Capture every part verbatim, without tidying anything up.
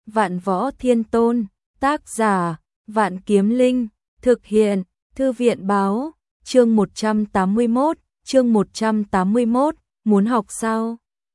Vạn Võ Thiên Tôn, tác giả, Vạn Kiếm Linh, thực hiện, Thư viện báo, chương một trăm tám mươi mốt, chương một trăm tám mươi mốt, muốn học sao?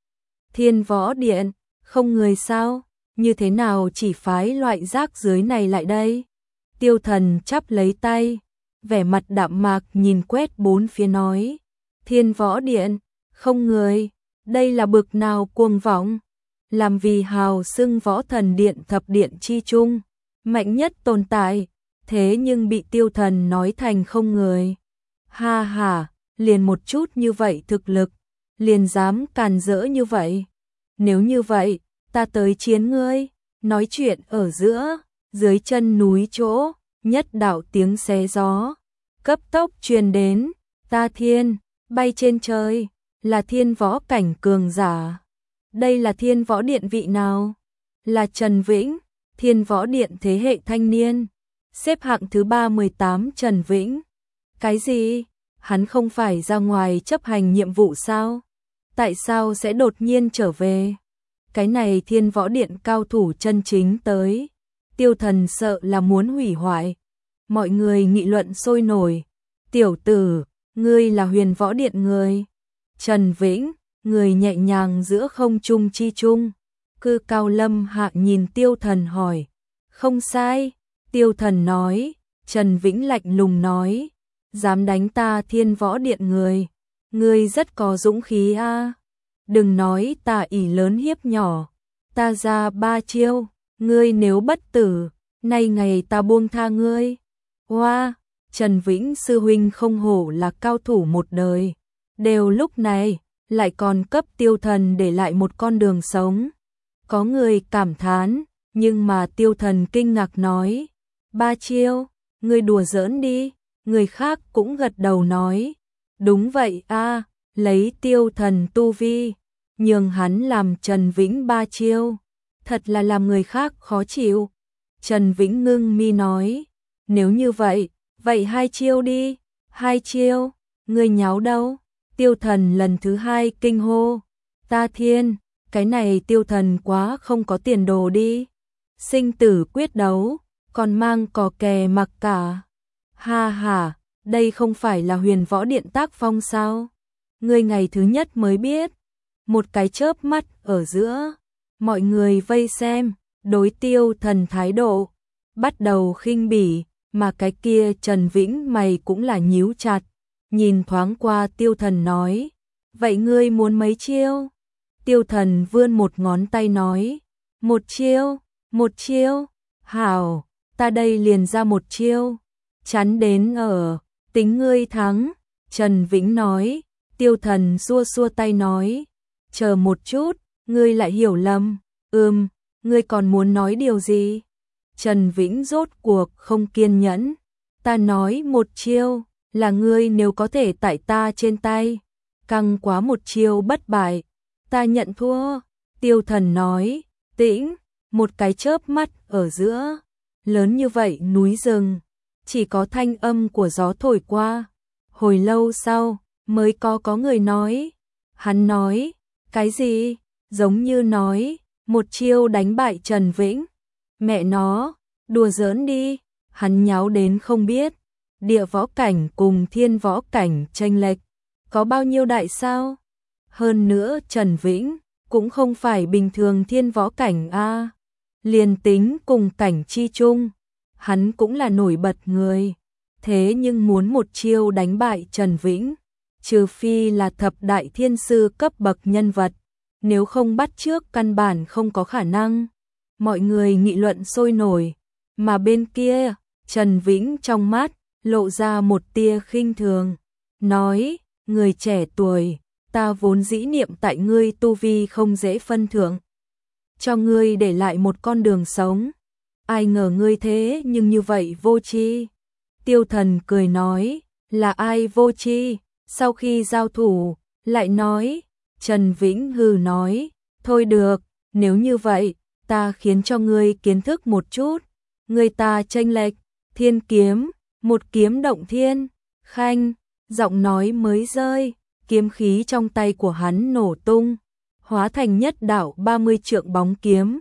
Thiên Võ Điện, không người sao? Như thế nào chỉ phái loại rác dưới này lại đây? Tiêu Thần chắp lấy tay, vẻ mặt đạm mạc nhìn quét bốn phía nói. Thiên Võ Điện, không người, đây là bực nào cuồng vọng? Làm vì hào xưng Võ Thần Điện thập điện chi chung, mạnh nhất tồn tại, thế nhưng bị Tiêu Thần nói thành không người. Ha ha, liền một chút như vậy thực lực, liền dám càn rỡ như vậy. Nếu như vậy, ta tới chiến ngươi. Nói chuyện ở giữa, dưới chân núi chỗ, nhất đạo tiếng xé gió, cấp tốc truyền đến, ta thiên, bay trên trời, là thiên võ cảnh cường giả. Đây là Thiên Võ Điện vị nào? Là Trần Vĩnh, Thiên Võ Điện thế hệ thanh niên, xếp hạng thứ ba mươi tám Trần Vĩnh. Cái gì? Hắn không phải ra ngoài chấp hành nhiệm vụ sao? Tại sao sẽ đột nhiên trở về? Cái này Thiên Võ Điện cao thủ chân chính tới. Tiêu Thần sợ là muốn hủy hoại. Mọi người nghị luận sôi nổi. Tiểu tử, ngươi là Huyền Võ Điện người. Trần Vĩnh, người nhẹ nhàng giữa không trung chi trung. Cư cao lâm hạ nhìn Tiêu Thần hỏi. Không sai, Tiêu Thần nói. Trần Vĩnh lạnh lùng nói. Dám đánh ta Thiên Võ Điện người. Ngươi rất có dũng khí a. À. Đừng nói ta ỷ lớn hiếp nhỏ. Ta ra ba chiêu. Ngươi nếu bất tử, nay ngày ta buông tha ngươi. Hoa, wow, Trần Vĩnh sư huynh không hổ là cao thủ một đời. Đều lúc này, lại còn cấp Tiêu Thần để lại một con đường sống. Có người cảm thán, nhưng mà Tiêu Thần kinh ngạc nói. Ba chiêu, ngươi đùa giỡn đi. Người khác cũng gật đầu nói. Đúng vậy a, à, lấy Tiêu Thần tu vi, nhường hắn làm Trần Vĩnh ba chiêu. Thật là làm người khác khó chịu. Trần Vĩnh ngưng mi nói. Nếu như vậy, vậy hai chiêu đi. Hai chiêu, ngươi nháo đâu? Tiêu Thần lần thứ hai kinh hô. Ta thiên, cái này Tiêu Thần quá không có tiền đồ đi. Sinh tử quyết đấu, còn mang cò kè mặc cả. Ha ha, đây không phải là Huyền Võ Điện tác phong sao? Ngươi ngày thứ nhất mới biết. Một cái chớp mắt ở giữa, mọi người vây xem, đối Tiêu Thần thái độ, bắt đầu khinh bỉ, mà cái kia Trần Vĩnh mày cũng là nhíu chặt. Nhìn thoáng qua Tiêu Thần nói. Vậy ngươi muốn mấy chiêu? Tiêu Thần vươn một ngón tay nói. Một chiêu, một chiêu. Hảo, ta đây liền ra một chiêu. Chắn đến ở, tính ngươi thắng. Trần Vĩnh nói. Tiêu Thần xua xua tay nói. Chờ một chút, ngươi lại hiểu lầm. Ừm, ngươi còn muốn nói điều gì? Trần Vĩnh rốt cuộc không kiên nhẫn. Ta nói một chiêu. Là ngươi nếu có thể tại ta trên tay, căng quá một chiêu bất bại, ta nhận thua. Tiêu Thần nói. Tĩnh, một cái chớp mắt ở giữa, lớn như vậy núi rừng, chỉ có thanh âm của gió thổi qua. Hồi lâu sau, mới có có người nói. Hắn nói, cái gì? Giống như nói, một chiêu đánh bại Trần Vĩnh. Mẹ nó, đùa giỡn đi. Hắn nháo đến không biết. Địa võ cảnh cùng thiên võ cảnh chênh lệch có bao nhiêu đại sao? Hơn nữa Trần Vĩnh cũng không phải bình thường thiên võ cảnh a. À. Liền tính cùng cảnh chi chung, hắn cũng là nổi bật người. Thế nhưng muốn một chiêu đánh bại Trần Vĩnh, trừ phi là thập đại thiên sư cấp bậc nhân vật, nếu không bắt chước căn bản không có khả năng. Mọi người nghị luận sôi nổi, mà bên kia, Trần Vĩnh trong mắt lộ ra một tia khinh thường, nói, người trẻ tuổi, ta vốn dĩ niệm tại ngươi tu vi không dễ phân thưởng, cho ngươi để lại một con đường sống, ai ngờ ngươi thế nhưng như vậy vô tri. Tiêu Thần cười nói, là ai vô tri? Sau khi giao thủ, lại nói. Trần Vĩnh hừ nói, thôi được, nếu như vậy, ta khiến cho ngươi kiến thức một chút, người ta chênh lệch, thiên kiếm. Một kiếm động thiên, khanh, giọng nói mới rơi, kiếm khí trong tay của hắn nổ tung, hóa thành nhất đạo ba mươi trượng bóng kiếm,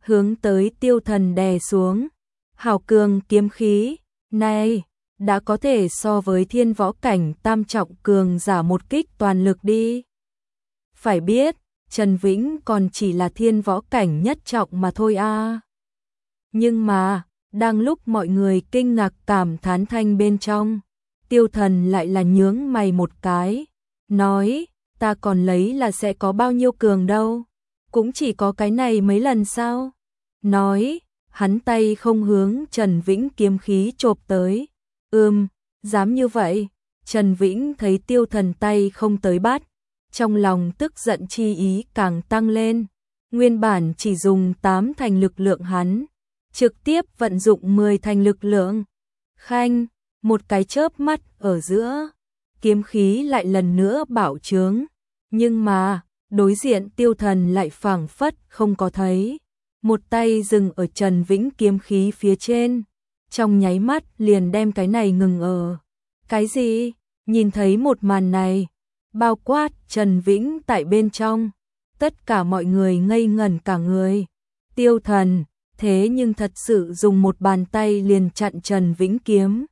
hướng tới Tiêu Thần đè xuống. Hảo cường kiếm khí, này, đã có thể so với thiên võ cảnh tam trọng cường giả một kích toàn lực đi. Phải biết, Trần Vĩnh còn chỉ là thiên võ cảnh nhất trọng mà thôi a. À. Nhưng mà, đang lúc mọi người kinh ngạc cảm thán thanh bên trong, Tiêu Thần lại là nhướng mày một cái, nói, ta còn lấy là sẽ có bao nhiêu cường đâu, cũng chỉ có cái này mấy lần sao. Nói, hắn tay không hướng Trần Vĩnh kiếm khí chộp tới. Ừm, dám như vậy. Trần Vĩnh thấy Tiêu Thần tay không tới bắt, trong lòng tức giận chi ý càng tăng lên. Nguyên bản chỉ dùng tám thành lực lượng hắn, trực tiếp vận dụng mười thành lực lượng. Khanh, một cái chớp mắt ở giữa, kiếm khí lại lần nữa bạo trướng. Nhưng mà, đối diện Tiêu Thần lại phảng phất không có thấy. Một tay dừng ở Trần Vĩnh kiếm khí phía trên, trong nháy mắt liền đem cái này ngừng ở. Cái gì? Nhìn thấy một màn này, bao quát Trần Vĩnh tại bên trong, tất cả mọi người ngây ngẩn cả người. Tiêu Thần, thế nhưng thật sự dùng một bàn tay liền chặn Trần Vĩnh kiếm.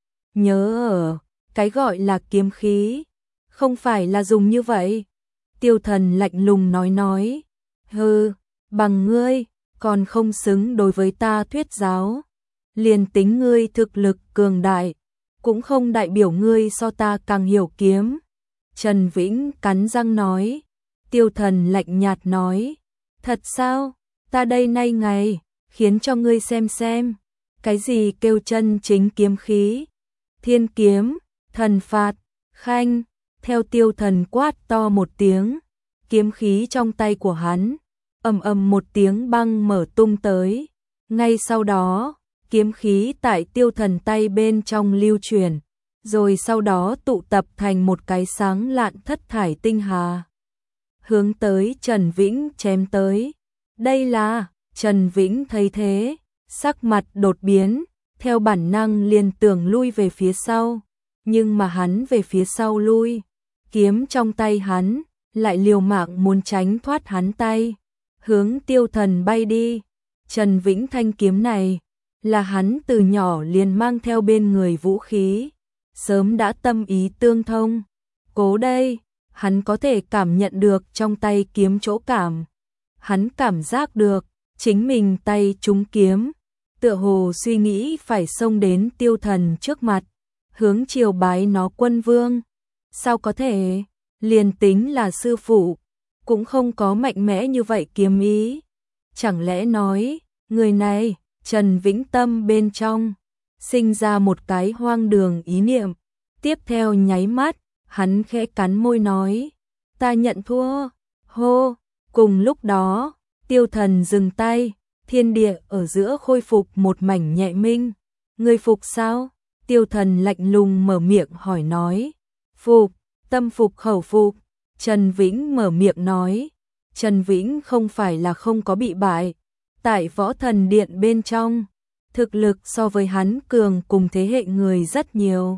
Nhớ ở, cái gọi là kiếm khí, không phải là dùng như vậy. Tiêu Thần lạnh lùng nói nói, hừ, bằng ngươi, còn không xứng đối với ta thuyết giáo. Liền tính ngươi thực lực cường đại, cũng không đại biểu ngươi so ta càng hiểu kiếm. Trần Vĩnh cắn răng nói. Tiêu Thần lạnh nhạt nói, thật sao, ta đây nay ngày, khiến cho ngươi xem xem, cái gì kêu chân chính kiếm khí. Thiên kiếm, thần phạt, khanh, theo Tiêu Thần quát to một tiếng, kiếm khí trong tay của hắn, ầm ầm một tiếng băng mở tung tới. Ngay sau đó, kiếm khí tại Tiêu Thần tay bên trong lưu truyền, rồi sau đó tụ tập thành một cái sáng lạn thất thải tinh hà, hướng tới Trần Vĩnh chém tới. Đây là, Trần Vĩnh thấy thế, sắc mặt đột biến, theo bản năng liền tưởng lui về phía sau, nhưng mà hắn về phía sau lui, kiếm trong tay hắn lại liều mạng muốn tránh thoát hắn tay, hướng Tiêu Thần bay đi. Trần Vĩnh thanh kiếm này là hắn từ nhỏ liền mang theo bên người vũ khí, sớm đã tâm ý tương thông. Cố đây, hắn có thể cảm nhận được trong tay kiếm chỗ cảm. Hắn cảm giác được chính mình tay trúng kiếm, tựa hồ suy nghĩ phải xông đến Tiêu Thần trước mặt, hướng triều bái nó quân vương. Sao có thể, liền tính là sư phụ, cũng không có mạnh mẽ như vậy kiếm ý. Chẳng lẽ nói, người này, Trần Vĩnh tâm bên trong, sinh ra một cái hoang đường ý niệm. Tiếp theo nháy mắt, hắn khẽ cắn môi nói, ta nhận thua, hô. Cùng lúc đó, Tiêu Thần dừng tay, thiên địa ở giữa khôi phục một mảnh nhẹ minh. Ngươi phục sao? Tiêu Thần lạnh lùng mở miệng hỏi nói. Phục, tâm phục khẩu phục. Trần Vĩnh mở miệng nói. Trần Vĩnh không phải là không có bị bại. Tại Võ Thần Điện bên trong, thực lực so với hắn cường cùng thế hệ người rất nhiều.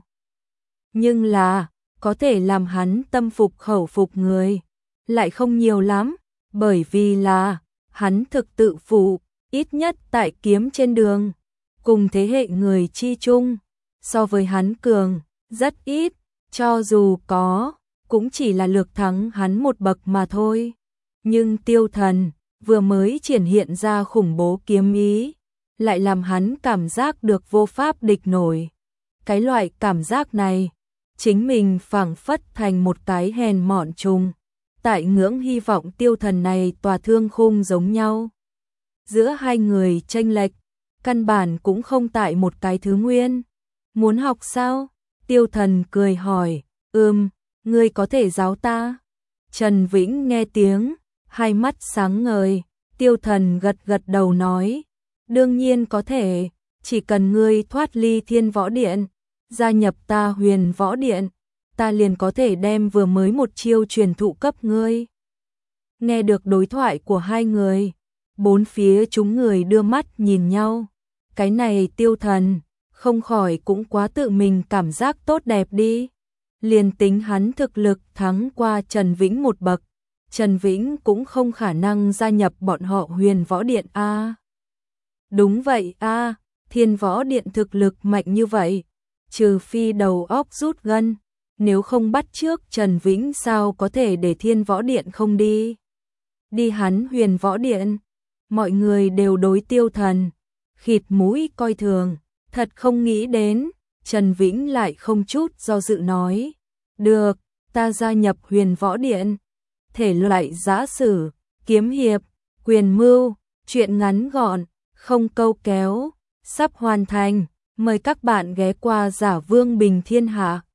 Nhưng là, có thể làm hắn tâm phục khẩu phục người, lại không nhiều lắm, bởi vì là, hắn thực tự phụ, ít nhất tại kiếm trên đường, cùng thế hệ người chi chung, so với hắn cường, rất ít, cho dù có, cũng chỉ là lược thắng hắn một bậc mà thôi. Nhưng Tiêu Thần, vừa mới triển hiện ra khủng bố kiếm ý, lại làm hắn cảm giác được vô pháp địch nổi. Cái loại cảm giác này, chính mình phảng phất thành một cái hèn mọn trùng, tại ngưỡng hy vọng Tiêu Thần này tòa thương khung giống nhau. Giữa hai người chênh lệch, căn bản cũng không tại một cái thứ nguyên. Muốn học sao? Tiêu Thần cười hỏi, ừm, ngươi có thể giáo ta? Trần Vĩnh nghe tiếng, hai mắt sáng ngời, Tiêu Thần gật gật đầu nói, đương nhiên có thể, chỉ cần ngươi thoát ly Thiên Võ Điện, gia nhập ta Huyền Võ Điện, ta liền có thể đem vừa mới một chiêu truyền thụ cấp ngươi. Nghe được đối thoại của hai người, bốn phía chúng người đưa mắt nhìn nhau. Cái này Tiêu Thần, không khỏi cũng quá tự mình cảm giác tốt đẹp đi. Liền tính hắn thực lực thắng qua Trần Vĩnh một bậc, Trần Vĩnh cũng không khả năng gia nhập bọn họ Huyền Võ Điện a. À. Đúng vậy a, à, Thiên Võ Điện thực lực mạnh như vậy, trừ phi đầu óc rút gân, nếu không bắt trước Trần Vĩnh sao có thể để Thiên Võ Điện không đi. Đi hắn Huyền Võ Điện, mọi người đều đối Tiêu Thần khịt mũi coi thường, thật không nghĩ đến, Trần Vĩnh lại không chút do dự nói, được, ta gia nhập Huyền Võ Điện. Thể loại giã sử, kiếm hiệp, quyền mưu, truyện ngắn gọn, không câu kéo, sắp hoàn thành, mời các bạn ghé qua Giả Vương Bình Thiên Hạ.